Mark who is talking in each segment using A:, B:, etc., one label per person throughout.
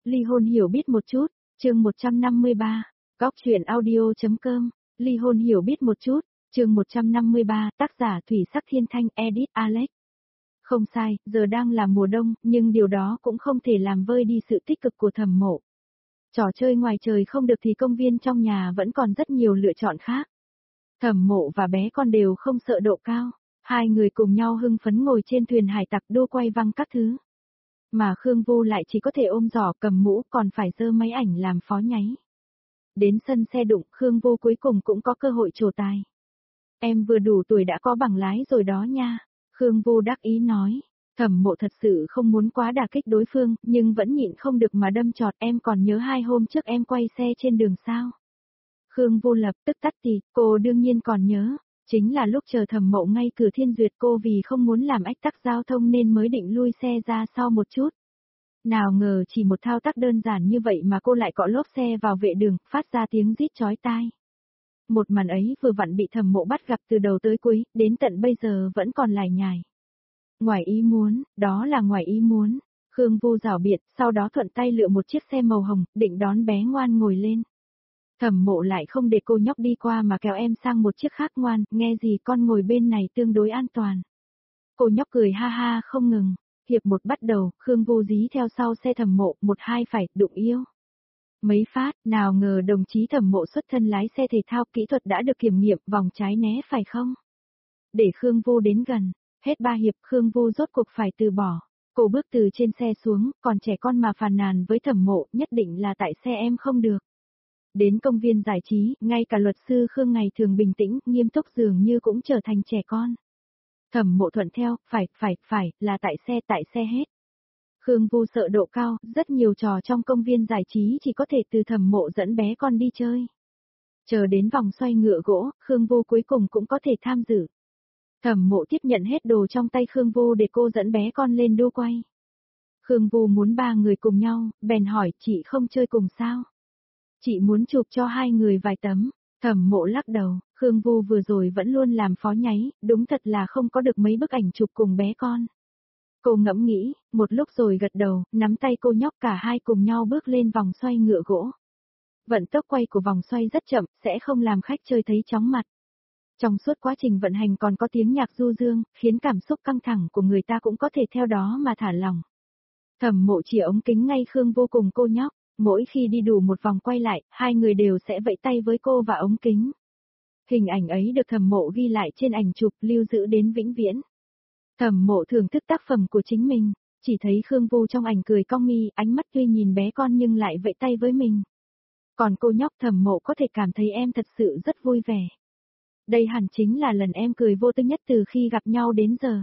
A: Ly hôn hiểu biết một chút, chương 153, góc truyện audio.com, ly hôn hiểu biết một chút, chương 153, tác giả Thủy Sắc Thiên Thanh, edit Alex. Không sai, giờ đang là mùa đông, nhưng điều đó cũng không thể làm vơi đi sự tích cực của Thẩm Mộ. Trò chơi ngoài trời không được thì công viên trong nhà vẫn còn rất nhiều lựa chọn khác. Thẩm Mộ và bé con đều không sợ độ cao, hai người cùng nhau hưng phấn ngồi trên thuyền hải tặc đô quay văng các thứ. Mà Khương Vô lại chỉ có thể ôm giỏ cầm mũ còn phải giơ máy ảnh làm phó nháy. Đến sân xe đụng, Khương Vô cuối cùng cũng có cơ hội trổ tài. Em vừa đủ tuổi đã có bằng lái rồi đó nha, Khương Vô đắc ý nói. Thẩm Mộ thật sự không muốn quá đả kích đối phương, nhưng vẫn nhịn không được mà đâm chọt. Em còn nhớ 2 hôm trước em quay xe trên đường sao? Khương Vô lập tức tắt tì, cô đương nhiên còn nhớ. Chính là lúc chờ Thẩm Mộ ngay cửa Thiên Duyệt, cô vì không muốn làm ách tắc giao thông nên mới định lui xe ra sau một chút. Nào ngờ chỉ một thao tác đơn giản như vậy mà cô lại cọ lốp xe vào vệ đường, phát ra tiếng rít chói tai. Một màn ấy vừa vặn bị Thẩm Mộ bắt gặp từ đầu tới cuối, đến tận bây giờ vẫn còn lải nhải. Ngoài ý muốn, đó là ngoài ý muốn. Khương Vô giảo biện, sau đó thuận tay lựa một chiếc xe màu hồng, định đón bé ngoan ngồi lên. Thẩm Mộ lại không để cô nhóc đi qua mà kéo em sang một chiếc khác. Ngoan, nghe gì con ngồi bên này tương đối an toàn. Cô nhóc cười ha ha không ngừng. Hiệp 1 bắt đầu, Khương Vô dí theo sau xe Thẩm Mộ, 1-2 phải, đụng yêu. Mấy phát, nào ngờ đồng chí Thẩm Mộ xuất thân lái xe thể thao, kỹ thuật đã được kiểm nghiệm, vòng trái né phải không? Để Khương Vô đến gần, hết 3 hiệp Khương Vô rốt cuộc phải từ bỏ. Cô bước từ trên xe xuống, còn trẻ con mà phàn nàn với Thẩm Mộ, nhất định là tại xe em không được. Đến công viên giải trí, ngay cả luật sư Khương ngày thường bình tĩnh, nghiêm túc dường như cũng trở thành trẻ con. Thẩm Mộ thuận theo, phải, là tại xe hết. Khương Vô sợ độ cao, rất nhiều trò trong công viên giải trí chỉ có thể từ Thẩm Mộ dẫn bé con đi chơi. Chờ đến vòng xoay ngựa gỗ, Khương Vô cuối cùng cũng có thể tham dự. Thẩm Mộ tiếp nhận hết đồ trong tay Khương Vô để cô dẫn bé con lên đua quay. Khương Vô muốn 3 người cùng nhau, bèn hỏi chị không chơi cùng sao? Chị muốn chụp cho 2 người vài tấm. Thẩm Mộ lắc đầu, Khương Vô vừa rồi vẫn luôn làm phó nháy, đúng thật là không có được mấy bức ảnh chụp cùng bé con. Cô ngẫm nghĩ, một lúc rồi gật đầu, nắm tay cô nhóc cả hai cùng nhau bước lên vòng xoay ngựa gỗ. Vận tốc quay của vòng xoay rất chậm, sẽ không làm khách chơi thấy chóng mặt. Trong suốt quá trình vận hành còn có tiếng nhạc du dương, khiến cảm xúc căng thẳng của người ta cũng có thể theo đó mà thả lỏng. Thẩm Mộ chỉ ống kính ngay Khương Vô cùng cô nhóc, mỗi khi đi đủ một vòng quay lại, 2 người đều sẽ vẫy tay với cô và ống kính. Hình ảnh ấy được Thẩm Mộ ghi lại trên ảnh chụp, lưu giữ đến vĩnh viễn. Thẩm Mộ thưởng thức tác phẩm của chính mình, chỉ thấy Khương Vô trong ảnh cười cong mi, ánh mắt tuy nhìn bé con nhưng lại vẫy tay với mình. Còn cô nhóc, Thẩm Mộ có thể cảm thấy em thật sự rất vui vẻ. Đây hẳn chính là lần em cười vô tư nhất từ khi gặp nhau đến giờ.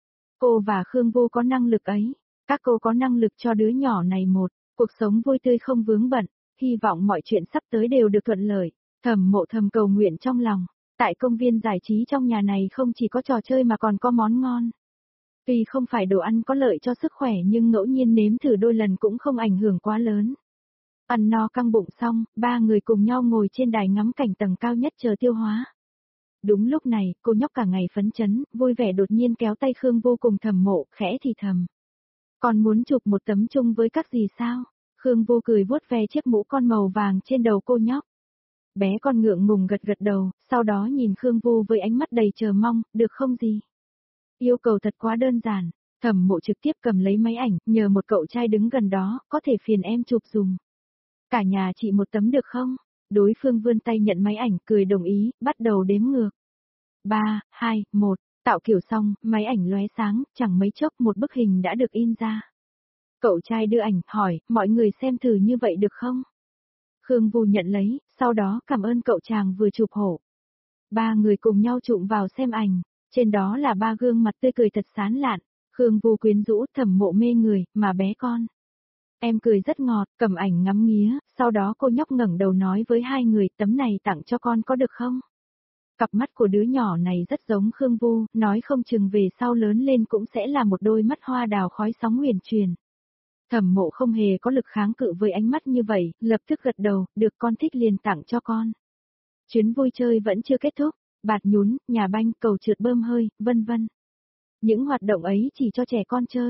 A: Cô và Khương Vô có năng lực ấy, các cô có năng lực cho đứa nhỏ này một cuộc sống vui tươi không vướng bận, hy vọng mọi chuyện sắp tới đều được thuận lợi. Thẩm Mộ thầm cầu nguyện trong lòng, tại công viên giải trí trong nhà này không chỉ có trò chơi mà còn có món ngon. Tuy không phải đồ ăn có lợi cho sức khỏe nhưng ngẫu nhiên nếm thử đôi lần cũng không ảnh hưởng quá lớn. Ăn no căng bụng xong, 3 người cùng nhau ngồi trên đài ngắm cảnh tầng cao nhất chờ tiêu hóa. Đúng lúc này, cô nhóc cả ngày phấn chấn, vui vẻ đột nhiên kéo tay Khương Vô cùng Thẩm Mộ, khẽ thì thầm. Còn muốn chụp một tấm chung với các gì sao? Khương Vô cười vuốt ve chiếc mũ con màu vàng trên đầu cô nhóc. Bé con ngượng ngùng gật gật đầu, sau đó nhìn Khương Vô với ánh mắt đầy chờ mong, được không gì? Yêu cầu thật quá đơn giản. Thẩm Mộ trực tiếp cầm lấy máy ảnh, nhờ một cậu trai đứng gần đó, có thể phiền em chụp dùm. Cả nhà chị một tấm được không? Đối phương vươn tay nhận máy ảnh, cười đồng ý, bắt đầu đếm ngược. 3, 2, 1, tạo kiểu xong, máy ảnh lóe sáng, chẳng mấy chốc một bức hình đã được in ra. Cậu trai đưa ảnh, hỏi, mọi người xem thử như vậy được không? Khương Vô nhận lấy, sau đó cảm ơn cậu chàng vừa chụp hộ. 3 người cùng nhau chụm vào xem ảnh, trên đó là 3 gương mặt tươi cười thật sán lạn. Khương Vô quyến rũ, Thẩm Mộ mê người, mà bé con. Em cười rất ngọt, cầm ảnh ngắm nghía, sau đó cô nhóc ngẩng đầu nói với 2 người, tấm này tặng cho con có được không? Cặp mắt của đứa nhỏ này rất giống Khương Vô, nói không chừng về sau lớn lên cũng sẽ là một đôi mắt hoa đào khói sóng huyền truyền. Thẩm Mộ không hề có lực kháng cự với ánh mắt như vậy, lập tức gật đầu, được con thích liền tặng cho con. Chuyến vui chơi vẫn chưa kết thúc, bạt nhún, nhà banh, cầu trượt bơm hơi, vân vân. Những hoạt động ấy chỉ cho trẻ con chơi.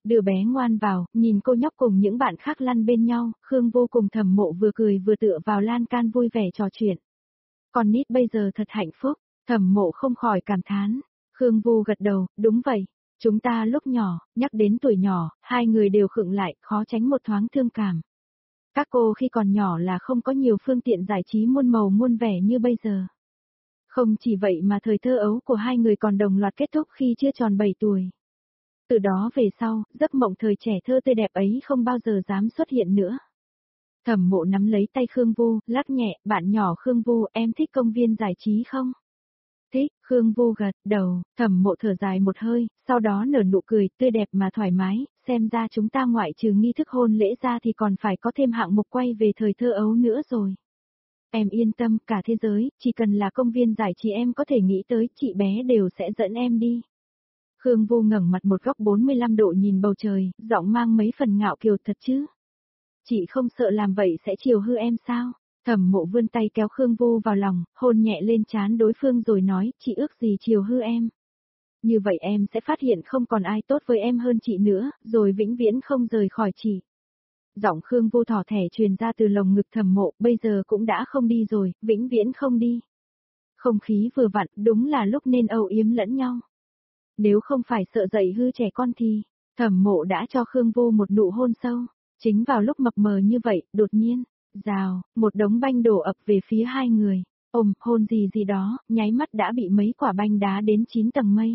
A: Đưa bé ngoan vào, nhìn cô nhóc cùng những bạn khác lăn bên nhau, Khương Vô cùng Thẩm Mộ vừa cười vừa tựa vào lan can vui vẻ trò chuyện. Con nít bây giờ thật hạnh phúc, Thẩm Mộ không khỏi cảm thán. Khương Vô gật đầu, đúng vậy. Chúng ta lúc nhỏ, nhắc đến tuổi nhỏ, hai người đều khựng lại, khó tránh một thoáng thương cảm. Các cô khi còn nhỏ là không có nhiều phương tiện giải trí muôn màu muôn vẻ như bây giờ. Không chỉ vậy mà thời thơ ấu của hai người còn đồng loạt kết thúc khi chưa tròn 7 tuổi. Từ đó về sau, giấc mộng thời trẻ thơ tươi đẹp ấy không bao giờ dám xuất hiện nữa. Thẩm Mộ nắm lấy tay Khương Vu, lắc nhẹ, bạn nhỏ Khương Vu, em thích công viên giải trí không? Thích, Khương Vu gật đầu, Thẩm Mộ thở dài một hơi, sau đó nở nụ cười tươi đẹp mà thoải mái, xem ra chúng ta ngoại trừ nghi thức hôn lễ ra thì còn phải có thêm hạng mục quay về thời thơ ấu nữa rồi. Em yên tâm, cả thế giới, chỉ cần là công viên giải trí em có thể nghĩ tới, chị bé đều sẽ dẫn em đi. Khương Vô ngẩng mặt một góc 45 độ nhìn bầu trời, giọng mang mấy phần ngạo kiều thật chứ. Chị không sợ làm vậy sẽ chiều hư em sao? Thẩm Mộ vươn tay kéo Khương Vô vào lòng, hôn nhẹ lên trán đối phương rồi nói, chị ước gì chiều hư em. Như vậy em sẽ phát hiện không còn ai tốt với em hơn chị nữa, rồi vĩnh viễn không rời khỏi chị. Giọng Khương Vô thỏ thẻ truyền ra từ lồng ngực Thẩm Mộ, bây giờ cũng đã không đi rồi, vĩnh viễn không đi. Không khí vừa vặn, đúng là lúc nên âu yếm lẫn nhau. Nếu không phải sợ dậy hư trẻ con thì, Thẩm Mộ đã cho Khương Vô một nụ hôn sâu. Chính vào lúc mập mờ như vậy, đột nhiên, rào, một đống banh đổ ập về phía hai người. Hôn gì gì đó, nháy mắt đã bị mấy quả banh đá đến 9 tầng mây.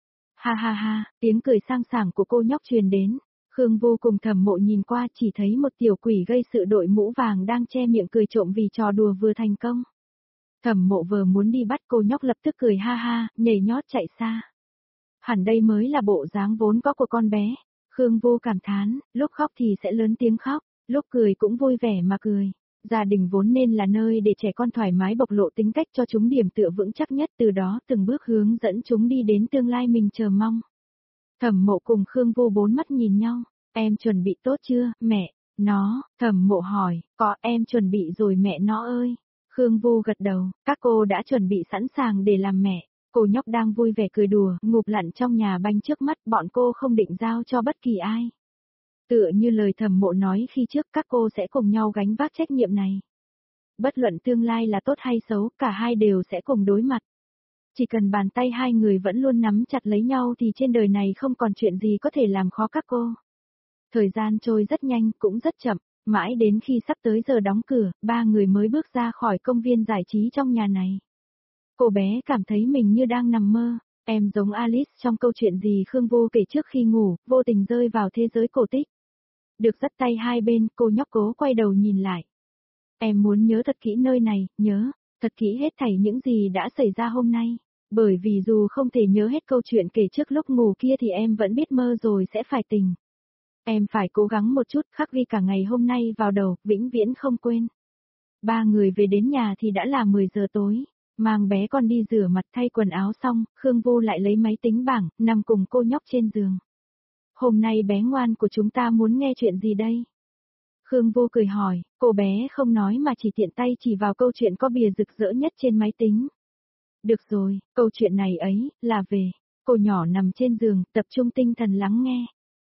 A: Ha ha ha, tiếng cười sang sảng của cô nhóc truyền đến. Khương Vô cùng Thẩm Mộ nhìn qua chỉ thấy một tiểu quỷ gây sự đội mũ vàng đang che miệng cười trộm vì trò đùa vừa thành công. Thẩm Mộ vừa muốn đi bắt cô nhóc lập tức cười ha ha, nhảy nhót chạy xa. Hẳn đây mới là bộ dáng vốn có của con bé. Khương Vô cảm thán, lúc khóc thì sẽ lớn tiếng khóc, lúc cười cũng vui vẻ mà cười. Gia đình vốn nên là nơi để trẻ con thoải mái bộc lộ tính cách cho chúng điểm tựa vững chắc nhất, từ đó từng bước hướng dẫn chúng đi đến tương lai mình chờ mong. Thẩm Mộ cùng Khương Vô bốn mắt nhìn nhau, em chuẩn bị tốt chưa, mẹ? Thẩm Mộ hỏi, có, em chuẩn bị rồi mẹ nó ơi. Khương Vô gật đầu, các cô đã chuẩn bị sẵn sàng để làm mẹ. Cô nhóc đang vui vẻ cười đùa, ngụp lặn trong nhà banh trước mắt, bọn cô không định giao cho bất kỳ ai. Tựa như lời Thẩm Mộ nói khi trước, các cô sẽ cùng nhau gánh vác trách nhiệm này. Bất luận tương lai là tốt hay xấu, cả hai đều sẽ cùng đối mặt. Chỉ cần bàn tay hai người vẫn luôn nắm chặt lấy nhau thì trên đời này không còn chuyện gì có thể làm khó các cô. Thời gian trôi rất nhanh, cũng rất chậm, mãi đến khi sắp tới giờ đóng cửa, ba người mới bước ra khỏi công viên giải trí trong nhà này. Cô bé cảm thấy mình như đang nằm mơ, em giống Alice trong câu chuyện gì Khương Vô kể trước khi ngủ, vô tình rơi vào thế giới cổ tích. Được dắt tay hai bên, cô nhóc cố quay đầu nhìn lại. Em muốn nhớ thật kỹ nơi này, nhớ, thật kỹ hết thảy những gì đã xảy ra hôm nay. Bởi vì dù không thể nhớ hết câu chuyện kể trước lúc ngủ kia thì em vẫn biết mơ rồi sẽ phải tỉnh. Em phải cố gắng một chút, khắc ghi cả ngày hôm nay vào đầu, vĩnh viễn không quên. Ba người về đến nhà thì đã là 10 giờ tối. Mang bé con đi rửa mặt thay quần áo xong, Khương Vô lại lấy máy tính bảng, nằm cùng cô nhóc trên giường. Hôm nay bé ngoan của chúng ta muốn nghe chuyện gì đây? Khương Vô cười hỏi, cô bé không nói mà chỉ tiện tay chỉ vào câu chuyện có bìa rực rỡ nhất trên máy tính. Được rồi, câu chuyện này ấy, là về. Cô nhỏ nằm trên giường, tập trung tinh thần lắng nghe.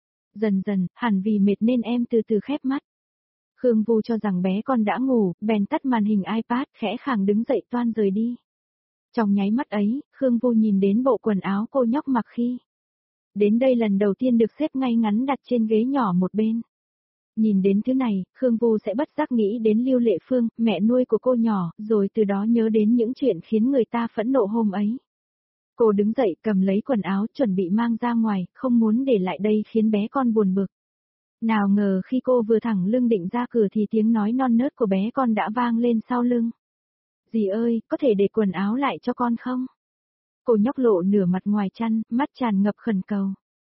A: Dần dần, hẳn vì mệt nên em từ từ khép mắt. Khương Vô cho rằng bé con đã ngủ, bèn tắt màn hình iPad, khẽ khàng đứng dậy toan rời đi. Trong nháy mắt ấy, Khương Vô nhìn đến bộ quần áo cô nhóc mặc khi. Đến đây lần đầu tiên được xếp ngay ngắn đặt trên ghế nhỏ một bên. Nhìn đến thứ này, Khương Vô sẽ bất giác nghĩ đến Lưu Lệ Phương, mẹ nuôi của cô nhỏ, rồi từ đó nhớ đến những chuyện khiến người ta phẫn nộ hôm ấy. Cô đứng dậy cầm lấy quần áo chuẩn bị mang ra ngoài, không muốn để lại đây khiến bé con buồn bực. Nào ngờ khi cô vừa thẳng lưng định ra cửa thì tiếng nói non nớt của bé con đã vang lên sau lưng. Dì ơi, có thể để quần áo lại cho con không? Cô nhóc lộ nửa mặt ngoài chăn, mắt tràn ngập khẩn cầu.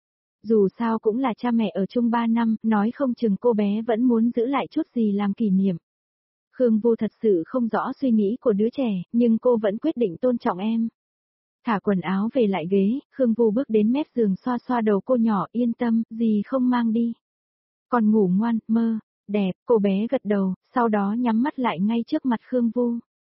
A: Dù sao cũng là cha mẹ ở chung 3 năm, nói không chừng cô bé vẫn muốn giữ lại chút gì làm kỷ niệm. Khương Vô thật sự không rõ suy nghĩ của đứa trẻ, nhưng cô vẫn quyết định tôn trọng em. Thả quần áo về lại ghế, Khương Vô bước đến mép giường xoa xoa đầu cô nhỏ, yên tâm, dì không mang đi. Còn ngủ ngoan, mơ, đẹp, cô bé gật đầu, sau đó nhắm mắt lại ngay trước mặt Khương Vô.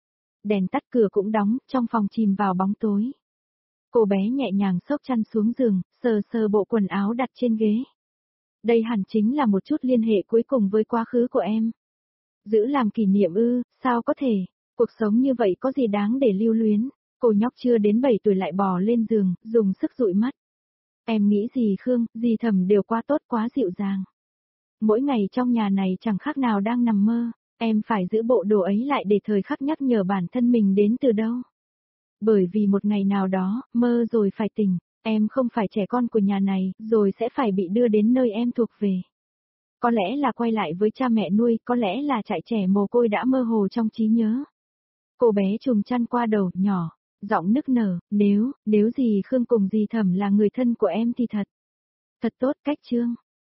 A: Đèn tắt cửa cũng đóng, trong phòng chìm vào bóng tối. Cô bé nhẹ nhàng xốc chăn xuống giường, sờ sờ bộ quần áo đặt trên ghế. Đây hẳn chính là một chút liên hệ cuối cùng với quá khứ của em. Giữ làm kỷ niệm ư, sao có thể, cuộc sống như vậy có gì đáng để lưu luyến, cô nhóc chưa đến 7 tuổi lại bò lên giường, dùng sức dụi mắt. Em nghĩ gì Khương, dì Thẩm đều quá tốt quá dịu dàng. Mỗi ngày trong nhà này chẳng khác nào đang nằm mơ, em phải giữ bộ đồ ấy lại để thời khắc nhắc nhở bản thân mình đến từ đâu. Bởi vì một ngày nào đó, mơ rồi phải tỉnh, em không phải trẻ con của nhà này, rồi sẽ phải bị đưa đến nơi em thuộc về. Có lẽ là quay lại với cha mẹ nuôi, có lẽ là trại trẻ mồ côi đã mơ hồ trong trí nhớ. Cô bé trùm chăn qua đầu, nhỏ, giọng nức nở, nếu dì Khương cùng dì Thẩm là người thân của em thì thật tốt cách Trương.